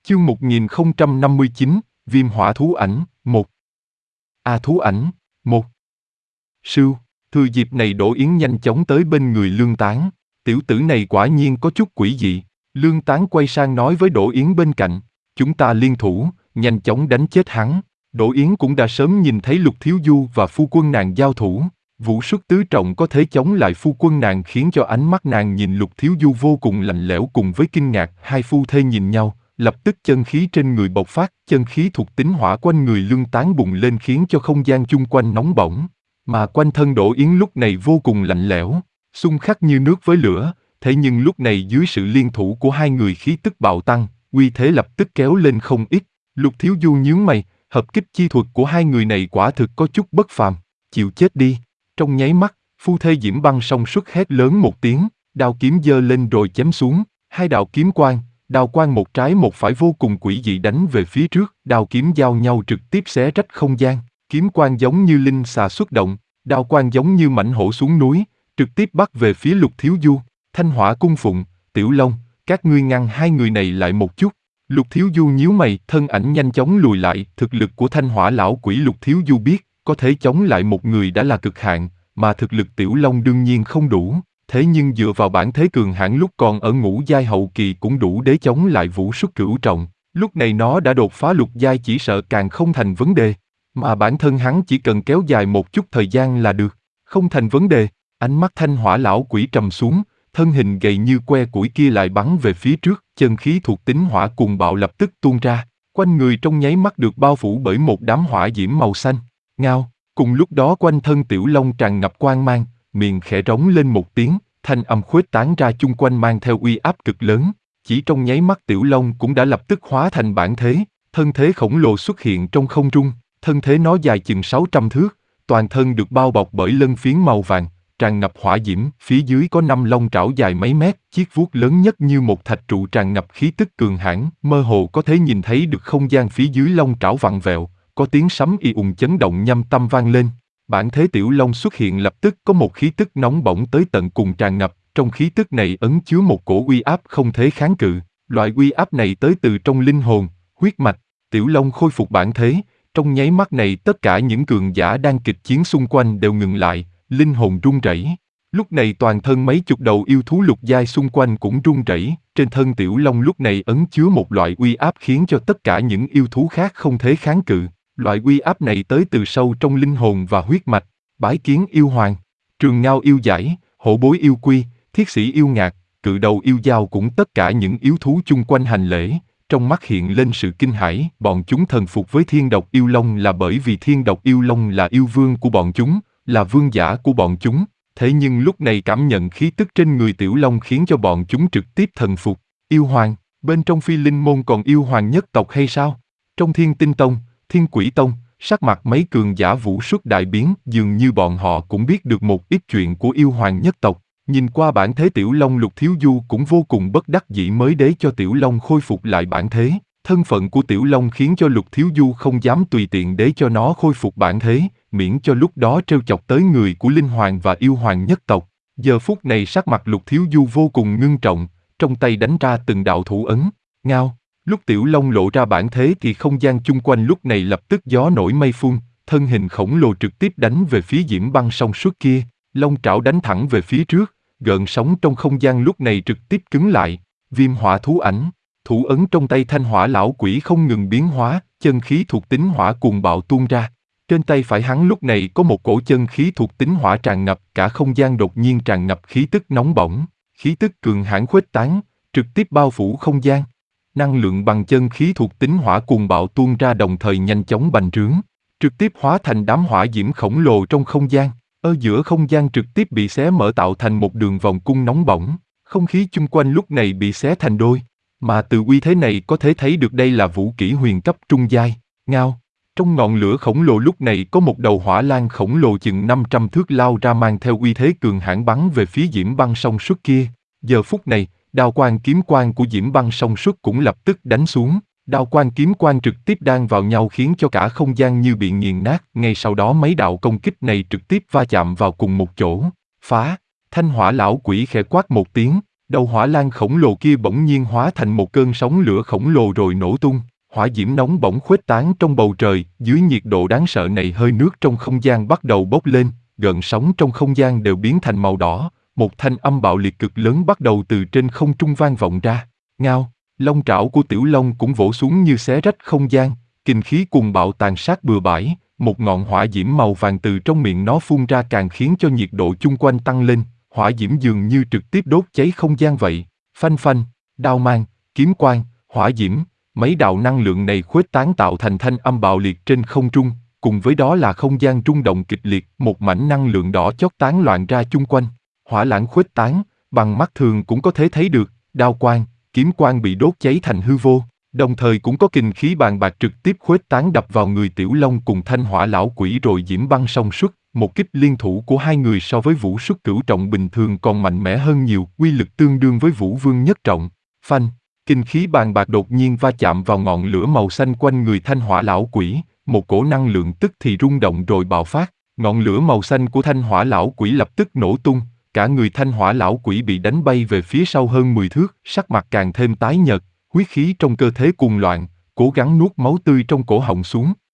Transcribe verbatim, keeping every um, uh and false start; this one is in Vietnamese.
Chương một nghìn không trăm năm mươi chín, Viêm hỏa thú ảnh, một. A thú ảnh, một. Sưu, thừa dịp này Đỗ Yến nhanh chóng tới bên người Lương Tán. Tiểu tử này quả nhiên có chút quỷ dị. Lương Tán quay sang nói với Đỗ Yến bên cạnh, chúng ta liên thủ, nhanh chóng đánh chết hắn. Đỗ Yến cũng đã sớm nhìn thấy Lục Thiếu Du và phu quân nàng giao thủ. Vũ xuất tứ trọng có thể chống lại phu quân nàng khiến cho ánh mắt nàng nhìn Lục Thiếu Du vô cùng lạnh lẽo cùng với kinh ngạc. Hai phu thê nhìn nhau, lập tức chân khí trên người bộc phát, chân khí thuộc tính hỏa quanh người Lương Tán bùng lên khiến cho không gian chung quanh nóng bỏng. Mà quanh thân Đỗ Yến lúc này vô cùng lạnh lẽo, xung khắc như nước với lửa. Thế nhưng lúc này dưới sự liên thủ của hai người khí tức bạo tăng, uy thế lập tức kéo lên không ít. Lục Thiếu Du nhướng mày, hợp kích chi thuật của hai người này quả thực có chút bất phàm. Chịu chết đi. Trong nháy mắt, phu thê Diễm Băng song xuất hét lớn một tiếng, đao kiếm giơ lên rồi chém xuống. Hai đạo kiếm quang, đao quang một trái một phải vô cùng quỷ dị đánh về phía trước. Đao kiếm giao nhau trực tiếp xé rách không gian. Kiếm quang giống như linh xà xuất động, đao quang giống như mãnh hổ xuống núi, trực tiếp bắt về phía Lục Thiếu Du. Thanh Hỏa Cung Phụng, Tiểu Long, các ngươi ngăn hai người này lại một chút. Lục Thiếu Du nhíu mày, thân ảnh nhanh chóng lùi lại. Thực lực của Thanh Hỏa lão quỷ Lục Thiếu Du biết, có thể chống lại một người đã là cực hạn, mà thực lực Tiểu Long đương nhiên không đủ. Thế nhưng dựa vào bản thế cường hãn lúc còn ở ngũ giai hậu kỳ cũng đủ để chống lại Vũ xuất cửu trọng. Lúc này nó đã đột phá lục giai chỉ sợ càng không thành vấn đề. Mà bản thân hắn chỉ cần kéo dài một chút thời gian là được. Không thành vấn đề. Ánh mắt Thanh Hỏa lão quỷ trầm xuống, thân hình gầy như que củi kia lại bắn về phía trước. Chân khí thuộc tính hỏa cuồng bạo lập tức tuôn ra. Quanh người trong nháy mắt được bao phủ bởi một đám hỏa diễm màu xanh. Ngao. Cùng lúc đó quanh thân Tiểu Long tràn ngập quang mang, miệng khẽ rống lên một tiếng, thanh âm khuếch tán ra chung quanh mang theo uy áp cực lớn. Chỉ trong nháy mắt Tiểu Long cũng đã lập tức hóa thành bản thế, thân thế khổng lồ xuất hiện trong không trung. Thân thế nó dài chừng sáu trăm thước, toàn thân được bao bọc bởi lân phiến màu vàng, tràn ngập hỏa diễm. Phía dưới có năm long trảo dài mấy mét, chiếc vuốt lớn nhất như một thạch trụ tràn ngập khí tức cường hãn, mơ hồ có thể nhìn thấy được không gian phía dưới long trảo vặn vẹo. Có tiếng sấm y ùng chấn động nhâm tâm vang lên. Bản thế Tiểu Long xuất hiện lập tức có một khí tức nóng bỏng tới tận cùng tràn ngập. Trong khí tức này ẩn chứa một cổ uy áp không thể kháng cự. Loại uy áp này tới từ trong linh hồn, huyết mạch. Tiểu Long khôi phục bản thế. Trong nháy mắt này tất cả những cường giả đang kịch chiến xung quanh đều ngừng lại, linh hồn run rẩy. Lúc này toàn thân mấy chục đầu yêu thú lục giai xung quanh cũng run rẩy. Trên thân Tiểu Long lúc này ẩn chứa một loại uy áp khiến cho tất cả những yêu thú khác không thể kháng cự. Loại uy áp này tới từ sâu trong linh hồn và huyết mạch. Bái kiến yêu hoàng, trường ngao yêu giải, hổ bối yêu quy, thiết sĩ yêu ngạc, cự đầu yêu dao cũng tất cả những yếu thú chung quanh hành lễ. Trong mắt hiện lên sự kinh hãi. Bọn chúng thần phục với Thiên Độc Yêu Long là bởi vì Thiên Độc Yêu Long là yêu vương của bọn chúng, là vương giả của bọn chúng. Thế nhưng lúc này cảm nhận khí tức trên người Tiểu Long khiến cho bọn chúng trực tiếp thần phục. Yêu hoàng, bên trong Phi Linh môn còn yêu hoàng nhất tộc hay sao? Trong Thiên Tinh Tông, Thiên Quỷ Tông, sắc mặt mấy cường giả vũ xuất đại biến, dường như bọn họ cũng biết được một ít chuyện của yêu hoàng nhất tộc. Nhìn qua bản thế Tiểu Long, Lục Thiếu Du cũng vô cùng bất đắc dĩ mới để cho Tiểu Long khôi phục lại bản thế. Thân phận của Tiểu Long khiến cho Lục Thiếu Du không dám tùy tiện để cho nó khôi phục bản thế, miễn cho lúc đó trêu chọc tới người của Linh Hoàng và yêu hoàng nhất tộc. Giờ phút này sắc mặt Lục Thiếu Du vô cùng ngưng trọng, trong tay đánh ra từng đạo thủ ấn. Ngao. Lúc Tiểu Long lộ ra bản thế thì không gian chung quanh lúc này lập tức gió nổi mây phun, thân hình khổng lồ trực tiếp đánh về phía Diễm Băng song suốt kia. Long trảo đánh thẳng về phía trước, gợn sóng trong không gian lúc này trực tiếp cứng lại. Viêm hỏa thú ảnh, thủ ấn trong tay Thanh Hỏa lão quỷ không ngừng biến hóa, chân khí thuộc tính hỏa cuồng bạo tuôn ra. Trên tay phải hắn lúc này có một cổ chân khí thuộc tính hỏa tràn ngập, cả không gian đột nhiên tràn ngập khí tức nóng bỏng, khí tức cường hãn khuếch tán, trực tiếp bao phủ không gian. Năng lượng bằng chân khí thuộc tính hỏa cuồng bạo tuôn ra đồng thời nhanh chóng bành trướng, trực tiếp hóa thành đám hỏa diễm khổng lồ trong không gian. Ở giữa không gian trực tiếp bị xé mở tạo thành một đường vòng cung nóng bỏng, không khí chung quanh lúc này bị xé thành đôi. Mà từ uy thế này có thể thấy được đây là vũ kỹ huyền cấp trung giai. Ngao. Trong ngọn lửa khổng lồ lúc này có một đầu hỏa lan khổng lồ chừng năm trăm thước lao ra mang theo uy thế cường hãn bắn về phía Diễm Băng song suốt kia. Giờ phút này, đao quang kiếm quang của Diễm Băng song suốt cũng lập tức đánh xuống. Đao quang kiếm quang trực tiếp đan vào nhau khiến cho cả không gian như bị nghiền nát. Ngay sau đó mấy đạo công kích này trực tiếp va chạm vào cùng một chỗ. Phá! Thanh Hỏa lão quỷ khẽ quát một tiếng, Đầu hỏa lan khổng lồ kia bỗng nhiên hóa thành một cơn sóng lửa khổng lồ rồi nổ tung, hỏa diễm nóng bỏng khuếch tán trong bầu trời, dưới nhiệt độ đáng sợ này hơi nước trong không gian bắt đầu bốc lên, gợn sóng trong không gian đều biến thành màu đỏ, một thanh âm bạo liệt cực lớn bắt đầu từ trên không trung vang vọng ra. Ngao, long trảo của Tiểu Long cũng vỗ xuống như xé rách không gian, kinh khí cuồng bạo tàn sát bừa bãi, một ngọn hỏa diễm màu vàng từ trong miệng nó phun ra càng khiến cho nhiệt độ chung quanh tăng lên, hỏa diễm dường như trực tiếp đốt cháy không gian vậy. Phanh phanh, đao mang, kiếm quang, hỏa diễm, mấy đạo năng lượng này khuếch tán tạo thành thanh âm bạo liệt trên không trung, cùng với đó là không gian rung động kịch liệt, một mảnh năng lượng đỏ chót tán loạn ra chung quanh. Hỏa lãng khuếch tán, bằng mắt thường cũng có thể thấy được, đao quang, kiếm quang bị đốt cháy thành hư vô, đồng thời cũng có kình khí bàn bạc trực tiếp khuếch tán đập vào người Tiểu Long cùng Thanh Hỏa lão quỷ rồi diễm băng song xuất, một kích liên thủ của hai người so với vũ xuất cửu trọng bình thường còn mạnh mẽ hơn nhiều, uy lực tương đương với vũ vương nhất trọng. Phanh, kinh khí bàn bạc đột nhiên va chạm vào ngọn lửa màu xanh quanh người Thanh Hỏa lão quỷ, một cổ năng lượng tức thì rung động rồi bạo phát, ngọn lửa màu xanh của Thanh Hỏa lão quỷ lập tức nổ tung, cả người Thanh Hỏa lão quỷ bị đánh bay về phía sau hơn mười thước, sắc mặt càng thêm tái nhợt, huyết khí trong cơ thể cuồng loạn, cố gắng nuốt máu tươi trong cổ họng xuống.